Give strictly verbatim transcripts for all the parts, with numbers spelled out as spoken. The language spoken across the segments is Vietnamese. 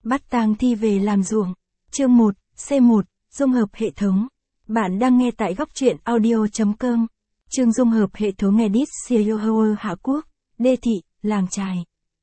Bắt tang thi về làm ruộng. Chương một, C một, dung hợp hệ thống. Bạn đang nghe tại góc truyện audio chấm com. Chương dung hợp hệ thống Edit Seoul Hạ Quốc, Đê Thị, Làng Chài.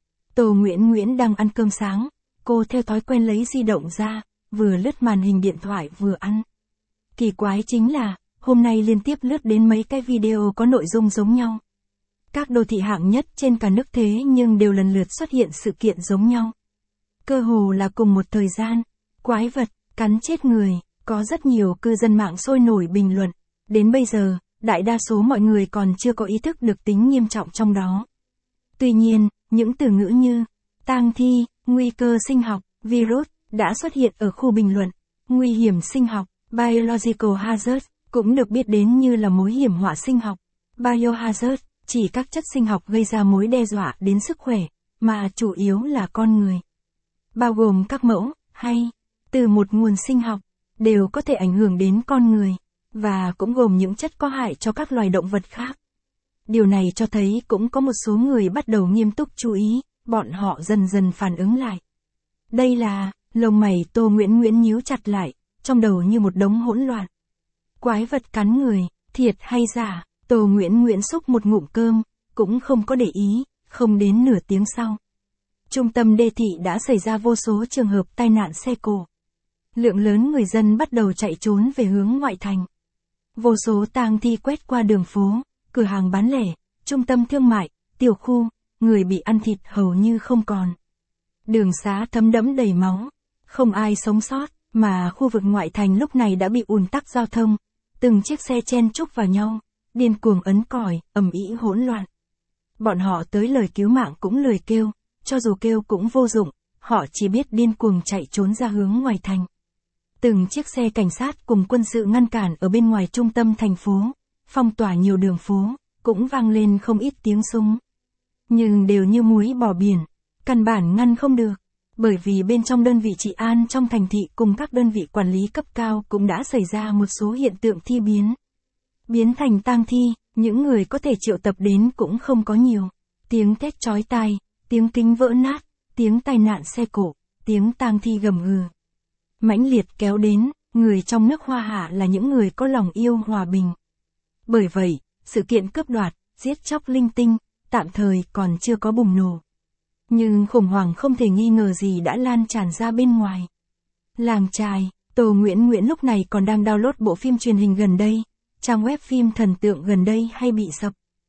Tô Nguyễn Nguyễn đang ăn cơm sáng. Cô theo thói quen lấy di động ra, vừa lướt màn hình điện thoại vừa ăn. Kỳ quái chính là, hôm nay liên tiếp lướt đến mấy cái video có nội dung giống nhau. Các đô thị hạng nhất trên cả nước thế nhưng đều lần lượt xuất hiện sự kiện giống nhau. Cơ hồ là cùng một thời gian, quái vật, cắn chết người, có rất nhiều cư dân mạng sôi nổi bình luận. Đến bây giờ, đại đa số mọi người còn chưa có ý thức được tính nghiêm trọng trong đó. Tuy nhiên, những từ ngữ như tang thi, nguy cơ sinh học, virus đã xuất hiện ở khu bình luận. Nguy hiểm sinh học, biological hazard, cũng được biết đến như là mối hiểm họa sinh học. Biohazard chỉ các chất sinh học gây ra mối đe dọa đến sức khỏe, mà chủ yếu là con người. Bao gồm các mẫu, hay, từ một nguồn sinh học, đều có thể ảnh hưởng đến con người, và cũng gồm những chất có hại cho các loài động vật khác. Điều này cho thấy cũng có một số người bắt đầu nghiêm túc chú ý, bọn họ dần dần phản ứng lại. Đây là, lông mày Tô Nguyễn Nguyễn nhíu chặt lại, trong đầu như một đống hỗn loạn. Quái vật cắn người, thiệt hay giả? Tô Nguyễn Nguyễn xúc một ngụm cơm, cũng không có để ý, không đến nửa tiếng sau. Trung tâm Đê Thị đã xảy ra vô số trường hợp tai nạn xe cộ. Lượng lớn người dân bắt đầu chạy trốn về hướng ngoại thành. Vô số tang thi quét qua đường phố, cửa hàng bán lẻ, trung tâm thương mại, tiểu khu, người bị ăn thịt hầu như không còn. Đường xá thấm đẫm đầy máu, không ai sống sót, mà khu vực ngoại thành lúc này đã bị ùn tắc giao thông, từng chiếc xe chen chúc vào nhau, điên cuồng ấn còi, ầm ĩ hỗn loạn. Bọn họ tới lời cứu mạng cũng lười kêu, cho dù kêu cũng vô dụng, họ chỉ biết điên cuồng chạy trốn ra hướng ngoài thành. Từng chiếc xe cảnh sát cùng quân sự ngăn cản ở bên ngoài trung tâm thành phố, phong tỏa nhiều đường phố, cũng vang lên không ít tiếng súng. Nhưng đều như muối bỏ biển, căn bản ngăn không được, bởi vì bên trong đơn vị trị an trong thành thị cùng các đơn vị quản lý cấp cao cũng đã xảy ra một số hiện tượng thi biến. Biến thành tang thi, những người có thể triệu tập đến cũng không có nhiều. Tiếng thét chói tai, tiếng kính vỡ nát, tiếng tai nạn xe cộ, tiếng tang thi gầm gừ. Mãnh liệt kéo đến, người trong nước Hoa Hạ là những người có lòng yêu hòa bình. Bởi vậy, sự kiện cướp đoạt, giết chóc linh tinh, tạm thời còn chưa có bùng nổ. Nhưng khủng hoảng không thể nghi ngờ gì đã lan tràn ra bên ngoài. Làng Chài, Tô Nguyễn Nguyễn lúc này còn đang download bộ phim truyền hình gần đây, trang web phim thần tượng gần đây hay bị sập.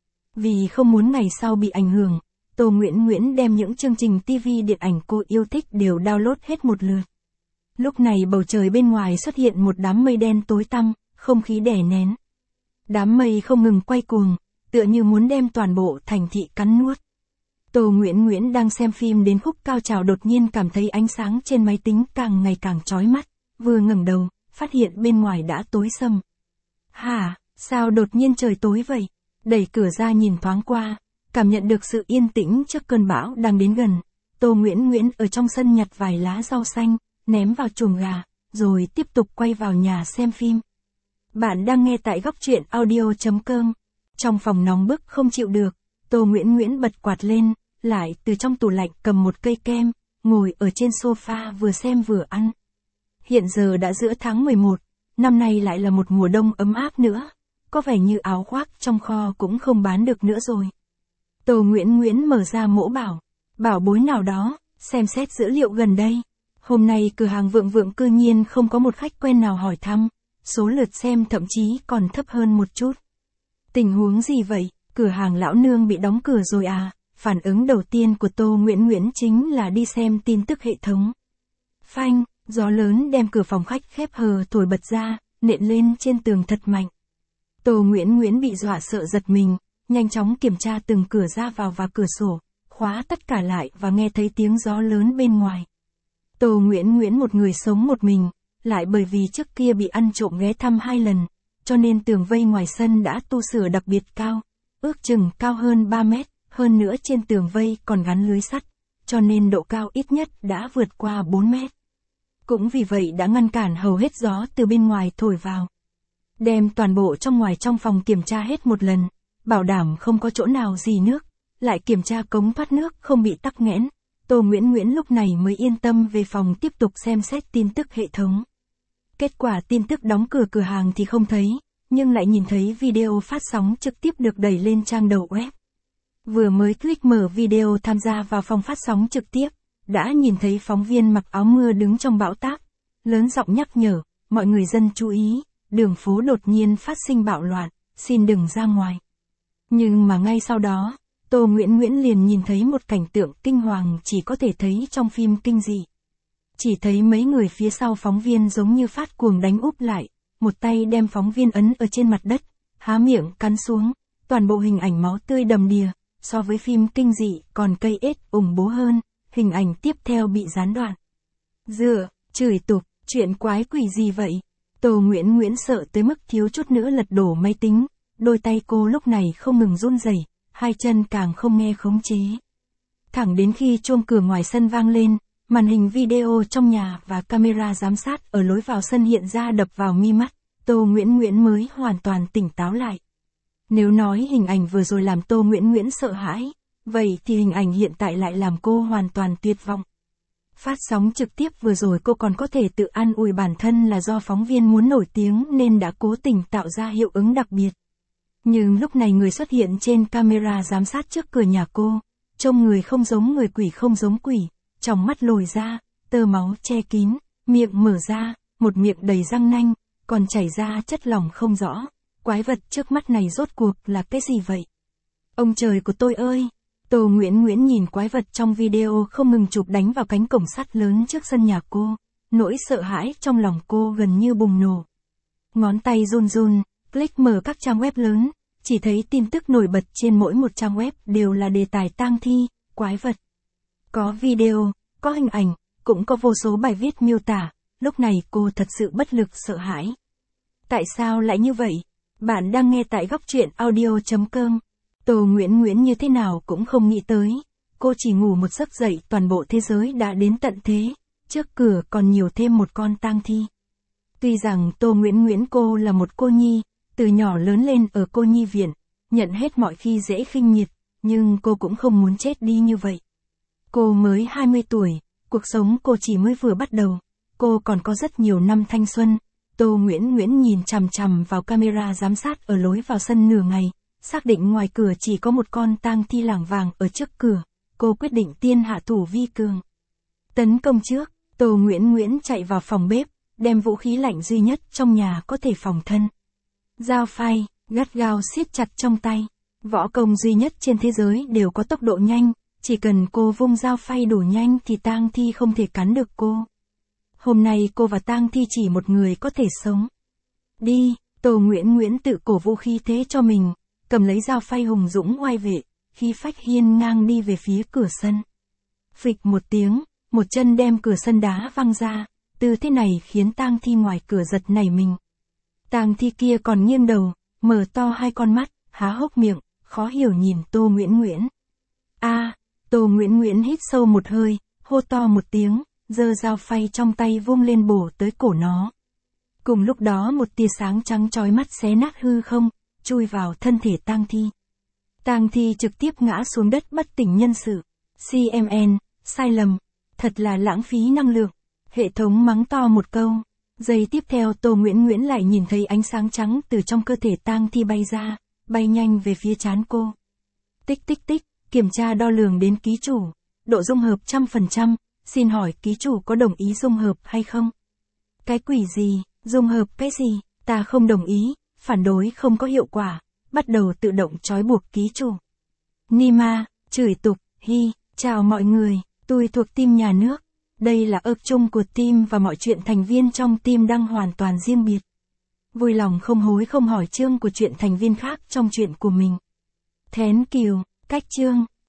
Vì không muốn ngày sau bị ảnh hưởng, Tô Nguyễn Nguyễn đem những chương trình ti vi điện ảnh cô yêu thích đều download hết một lượt. Lúc này bầu trời bên ngoài xuất hiện một đám mây đen tối tăm, không khí đè nén. Đám mây không ngừng quay cuồng, tựa như muốn đem toàn bộ thành thị cắn nuốt. Tô Nguyễn Nguyễn đang xem phim đến khúc cao trào đột nhiên cảm thấy ánh sáng trên máy tính càng ngày càng chói mắt, vừa ngẩng đầu, phát hiện bên ngoài đã tối sầm. Hả, sao đột nhiên trời tối vậy? Đẩy cửa ra nhìn thoáng qua, cảm nhận được sự yên tĩnh trước cơn bão đang đến gần. Tô Nguyễn Nguyễn ở trong sân nhặt vài lá rau xanh, ném vào chuồng gà, rồi tiếp tục quay vào nhà xem phim. Bạn đang nghe tại góc truyện audio chấm com. Trong phòng nóng bức không chịu được, Tô Nguyễn Nguyễn bật quạt lên, lại từ trong tủ lạnh cầm một cây kem, ngồi ở trên sofa vừa xem vừa ăn. Hiện giờ đã giữa tháng mười một, năm nay lại là một mùa đông ấm áp nữa, có vẻ như áo khoác trong kho cũng không bán được nữa rồi. Tô Nguyễn Nguyễn mở ra mỗ bảo, bảo bối nào đó, xem xét dữ liệu gần đây. Hôm nay cửa hàng Vượng Vượng cư nhiên không có một khách quen nào hỏi thăm, số lượt xem thậm chí còn thấp hơn một chút. Tình huống gì vậy, cửa hàng lão nương bị đóng cửa rồi à? Phản ứng đầu tiên của Tô Nguyễn Nguyễn chính là đi xem tin tức hệ thống. Phanh, gió lớn đem cửa phòng khách khép hờ thổi bật ra, nện lên trên tường thật mạnh. Tô Nguyễn Nguyễn bị dọa sợ giật mình, nhanh chóng kiểm tra từng cửa ra vào và cửa sổ, khóa tất cả lại và nghe thấy tiếng gió lớn bên ngoài. Tô Nguyễn Nguyễn một người sống một mình, lại bởi vì trước kia bị ăn trộm ghé thăm hai lần, cho nên tường vây ngoài sân đã tu sửa đặc biệt cao, ước chừng cao hơn ba mét, hơn nữa trên tường vây còn gắn lưới sắt, cho nên độ cao ít nhất đã vượt qua bốn mét. Cũng vì vậy đã ngăn cản hầu hết gió từ bên ngoài thổi vào. Đem toàn bộ trong ngoài trong phòng kiểm tra hết một lần, bảo đảm không có chỗ nào rỉ nước, lại kiểm tra cống thoát nước không bị tắc nghẽn, Tô Nguyễn Nguyễn lúc này mới yên tâm về phòng tiếp tục xem xét tin tức hệ thống. Kết quả tin tức đóng cửa cửa hàng thì không thấy, nhưng lại nhìn thấy video phát sóng trực tiếp được đẩy lên trang đầu web. Vừa mới click mở video tham gia vào phòng phát sóng trực tiếp, đã nhìn thấy phóng viên mặc áo mưa đứng trong bão táp, lớn giọng nhắc nhở, mọi người dân chú ý, đường phố đột nhiên phát sinh bạo loạn, xin đừng ra ngoài. Nhưng mà ngay sau đó, Tô Nguyễn Nguyễn liền nhìn thấy một cảnh tượng kinh hoàng chỉ có thể thấy trong phim kinh dị. Chỉ thấy mấy người phía sau phóng viên giống như phát cuồng đánh úp lại, một tay đem phóng viên ấn ở trên mặt đất, há miệng cắn xuống, toàn bộ hình ảnh máu tươi đầm đìa, so với phim kinh dị còn cây ết ủng bố hơn, hình ảnh tiếp theo bị gián đoạn. Dựa, chửi tục, chuyện quái quỷ gì vậy? Tô Nguyễn Nguyễn sợ tới mức thiếu chút nữa lật đổ máy tính, đôi tay cô lúc này không ngừng run rẩy, hai chân càng không nghe khống chế. Thẳng đến khi chuông cửa ngoài sân vang lên, màn hình video trong nhà và camera giám sát ở lối vào sân hiện ra đập vào mi mắt, Tô Nguyễn Nguyễn mới hoàn toàn tỉnh táo lại. Nếu nói hình ảnh vừa rồi làm Tô Nguyễn Nguyễn sợ hãi, vậy thì hình ảnh hiện tại lại làm cô hoàn toàn tuyệt vọng. Phát sóng trực tiếp vừa rồi cô còn có thể tự an ủi bản thân là do phóng viên muốn nổi tiếng nên đã cố tình tạo ra hiệu ứng đặc biệt. Nhưng lúc này người xuất hiện trên camera giám sát trước cửa nhà cô, trông người không giống người quỷ không giống quỷ, tròng mắt lồi ra, tơ máu che kín, miệng mở ra, một miệng đầy răng nanh, còn chảy ra chất lỏng không rõ. Quái vật trước mắt này rốt cuộc là cái gì vậy? Ông trời của tôi ơi! Tô Nguyễn Nguyễn nhìn quái vật trong video không ngừng chụp đánh vào cánh cổng sắt lớn trước sân nhà cô, nỗi sợ hãi trong lòng cô gần như bùng nổ. Ngón tay run run, click mở các trang web lớn, chỉ thấy tin tức nổi bật trên mỗi một trang web đều là đề tài tang thi, quái vật. Có video, có hình ảnh, cũng có vô số bài viết miêu tả, lúc này cô thật sự bất lực sợ hãi. Tại sao lại như vậy? Bạn đang nghe tại góc truyện audio chấm com. Tô Nguyễn Nguyễn như thế nào cũng không nghĩ tới, cô chỉ ngủ một giấc dậy toàn bộ thế giới đã đến tận thế, trước cửa còn nhiều thêm một con tang thi. Tuy rằng Tô Nguyễn Nguyễn cô là một cô nhi, từ nhỏ lớn lên ở cô nhi viện, nhận hết mọi khi dễ khinh miệt, nhưng cô cũng không muốn chết đi như vậy. Cô mới hai mươi tuổi, cuộc sống cô chỉ mới vừa bắt đầu, cô còn có rất nhiều năm thanh xuân. Tô Nguyễn Nguyễn nhìn chằm chằm vào camera giám sát ở lối vào sân nửa ngày, xác định ngoài cửa chỉ có một con tang thi lảng vàng ở trước cửa, cô quyết định tiên hạ thủ vi cường. Tấn công trước, Tô Nguyễn Nguyễn chạy vào phòng bếp, đem vũ khí lạnh duy nhất trong nhà có thể phòng thân. Dao phay, gắt gao siết chặt trong tay, võ công duy nhất trên thế giới đều có tốc độ nhanh, chỉ cần cô vung dao phay đủ nhanh thì tang thi không thể cắn được cô. Hôm nay cô và tang thi chỉ một người có thể sống. Đi, Tô Nguyễn Nguyễn tự cổ vũ khí thế cho mình, cầm lấy dao phay hùng dũng oai vệ, khí phách hiên ngang đi về phía cửa sân. Phịch một tiếng, một chân đem cửa sân đá văng ra, tư thế này khiến tang thi ngoài cửa giật nảy mình. Tang thi kia còn nghiêng đầu, mở to hai con mắt, há hốc miệng, khó hiểu nhìn Tô Nguyễn Nguyễn. A, Tô Nguyễn Nguyễn hít sâu một hơi, hô to một tiếng, giơ dao phay trong tay vung lên bổ tới cổ nó. Cùng lúc đó một tia sáng trắng chói mắt xé nát hư không, chui vào thân thể tang thi. Tang thi trực tiếp ngã xuống đất bất tỉnh nhân sự. xê em en, sai lầm, thật là lãng phí năng lượng. Hệ thống mắng to một câu. Giây tiếp theo Tô Nguyễn Nguyễn lại nhìn thấy ánh sáng trắng từ trong cơ thể tang thi bay ra, bay nhanh về phía trán cô. Tích tích tích, kiểm tra đo lường đến ký chủ. Độ dung hợp trăm phần trăm, xin hỏi ký chủ có đồng ý dung hợp hay không? Cái quỷ gì, dung hợp cái gì, ta không đồng ý, phản đối không có hiệu quả, bắt đầu tự động trói buộc ký chủ. Nima, chửi tục, hi, chào mọi người, tôi thuộc team nhà nước. Đây là ước chung của team và mọi chuyện thành viên trong team đang hoàn toàn riêng biệt. Vui lòng không hối không hỏi chương của chuyện thành viên khác trong chuyện của mình. Thén kiều, cách chương.